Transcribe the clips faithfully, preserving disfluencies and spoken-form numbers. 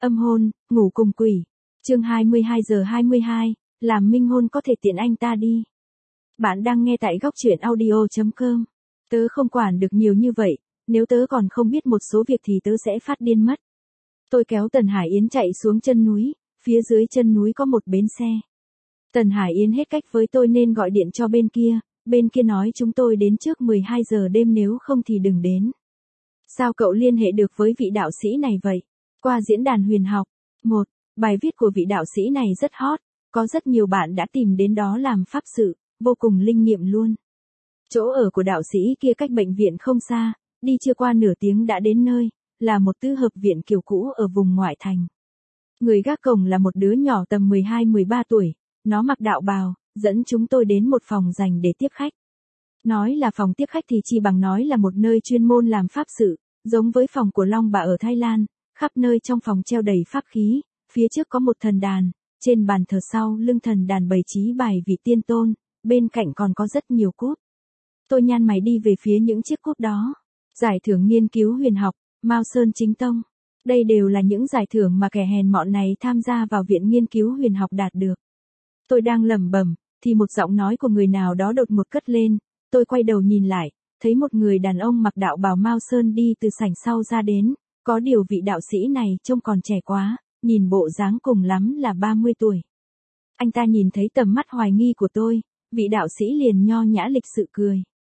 Âm hôn, ngủ cùng quỷ. Chương hai mươi hai giờ hai mươi hai, làm minh hôn có thể tiện anh ta đi. Bạn đang nghe tại góc truyện audio chấm com. Tớ không quản được nhiều như vậy, nếu tớ còn không biết một số việc thì tớ sẽ phát điên mất. Tôi kéo Tần Hải Yến chạy xuống chân núi, phía dưới chân núi có một bến xe. Tần Hải Yến hết cách với tôi nên gọi điện cho bên kia, bên kia nói chúng tôi đến trước mười hai giờ đêm nếu không thì đừng đến. Sao cậu liên hệ được với vị đạo sĩ này vậy? Qua diễn đàn huyền học. một. Bài viết của vị đạo sĩ này rất hot, có rất nhiều bạn đã tìm đến đó làm pháp sự, vô cùng linh nghiệm luôn. Chỗ ở của đạo sĩ kia cách bệnh viện không xa, đi chưa qua nửa tiếng đã đến nơi, là một tư hợp viện kiểu cũ ở vùng ngoại thành. Người gác cổng là một đứa nhỏ tầm mười hai mười ba tuổi, nó mặc đạo bào, dẫn chúng tôi đến một phòng dành để tiếp khách. Nói là phòng tiếp khách thì chi bằng nói là một nơi chuyên môn làm pháp sự, giống với phòng của Long Bà ở Thái Lan, khắp nơi trong phòng treo đầy pháp khí, phía trước có một thần đàn, trên bàn thờ sau lưng thần đàn bày trí bài vị tiên tôn, bên cạnh còn có rất nhiều cúp. Tôi nhăn mày đi về phía những chiếc cúp đó. Giải thưởng nghiên cứu huyền học, Mao Sơn Chính Tông. Đây đều là những giải thưởng mà kẻ hèn mọn này tham gia vào viện nghiên cứu huyền học đạt được. Tôi đang lẩm bẩm, thì một giọng nói của người nào đó đột ngột cất lên, tôi quay đầu nhìn lại, thấy một người đàn ông mặc đạo bào Mao Sơn đi từ sảnh sau ra đến, có điều vị đạo sĩ này trông còn trẻ quá, nhìn bộ dáng cùng lắm là ba mươi tuổi. Anh ta nhìn thấy tầm mắt hoài nghi của tôi, vị đạo sĩ liền nho nhã lịch sự cười.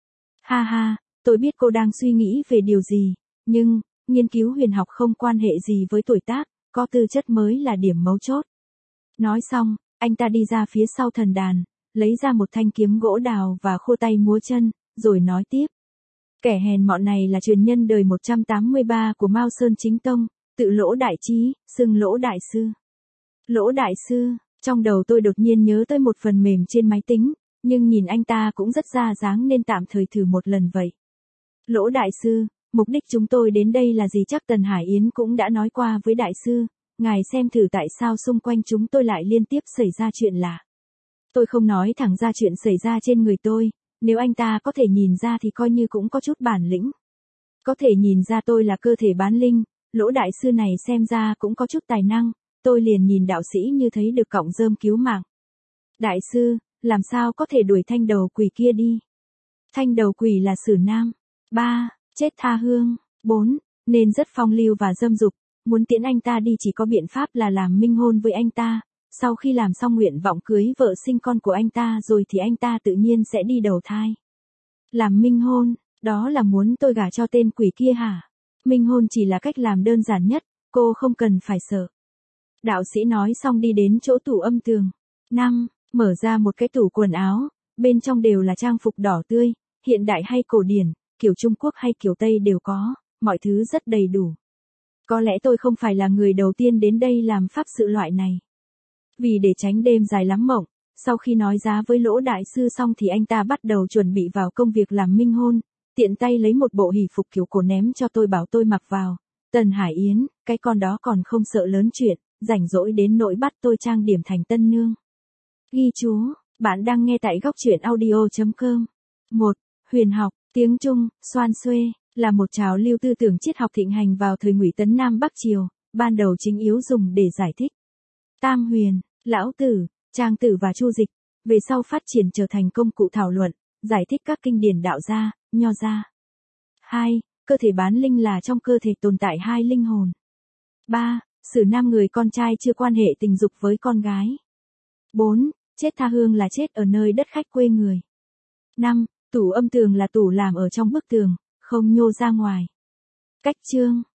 Ha ha, tôi biết cô đang suy nghĩ về điều gì, nhưng, nghiên cứu huyền học không quan hệ gì với tuổi tác, có tư chất mới là điểm mấu chốt. Nói xong, anh ta đi ra phía sau thần đàn, lấy ra một thanh kiếm gỗ đào và khua tay múa chân, rồi nói tiếp. Kẻ hèn mọn này là truyền nhân đời một trăm tám mươi ba của Mao Sơn Chính Tông, tự Lỗ Đại Trí, xưng Lỗ Đại Sư. Lỗ Đại Sư, trong đầu tôi đột nhiên nhớ tới một phần mềm trên máy tính, nhưng nhìn anh ta cũng rất ra dáng nên tạm thời thử một lần vậy. Lỗ Đại Sư, mục đích chúng tôi đến đây là gì chắc Tần Hải Yến cũng đã nói qua với Đại Sư, ngài xem thử tại sao xung quanh chúng tôi lại liên tiếp xảy ra chuyện lạ. Tôi không nói thẳng ra chuyện xảy ra trên người tôi, nếu anh ta có thể nhìn ra thì coi như cũng có chút bản lĩnh. Có thể nhìn ra tôi là cơ thể bán linh, Lỗ Đại Sư này xem ra cũng có chút tài năng, tôi liền nhìn đạo sĩ như thấy được cọng rơm cứu mạng. Đại Sư, làm sao có thể đuổi thanh đầu quỷ kia đi? Thanh đầu quỷ là Sử Nam. ba. Chết tha hương. bốn. Nên rất phong lưu và dâm dục, muốn tiễn anh ta đi chỉ có biện pháp là làm minh hôn với anh ta. Sau khi làm xong nguyện vọng cưới vợ sinh con của anh ta rồi thì anh ta tự nhiên sẽ đi đầu thai. Làm minh hôn, đó là muốn tôi gả cho tên quỷ kia hả? Minh hôn chỉ là cách làm đơn giản nhất, cô không cần phải sợ. Đạo sĩ nói xong đi đến chỗ tủ âm tường. năm. Mở ra một cái tủ quần áo, bên trong đều là trang phục đỏ tươi, hiện đại hay cổ điển, kiểu Trung Quốc hay kiểu Tây đều có, mọi thứ rất đầy đủ. Có lẽ tôi không phải là người đầu tiên đến đây làm pháp sự loại này. Vì để tránh đêm dài lắm mộng, sau khi nói giá với Lỗ Đại Sư xong thì anh ta bắt đầu chuẩn bị vào công việc làm minh hôn, tiện tay lấy một bộ hỷ phục kiểu cổ ném cho tôi bảo tôi mặc vào. Tần Hải Yến, cái con đó còn không sợ lớn chuyện, rảnh rỗi đến nỗi bắt tôi trang điểm thành tân nương. Ghi chú, bạn đang nghe tại góc truyện audio chấm com. một. Huyền học, tiếng Trung, xoan xuê, là một trào lưu tư tưởng triết học thịnh hành vào thời Ngụy Tấn Nam Bắc Triều, ban đầu chính yếu dùng để giải thích Tam Huyền, Lão Tử, Trang Tử và Chu Dịch, về sau phát triển trở thành công cụ thảo luận, giải thích các kinh điển đạo gia, nho gia. hai. Cơ thể bán linh là trong cơ thể tồn tại hai linh hồn. ba. Sử nam người con trai chưa quan hệ tình dục với con gái. bốn. Chết tha hương là chết ở nơi đất khách quê người. năm. Tủ âm tường là tủ làm ở trong bức tường, không nhô ra ngoài. Cách chương.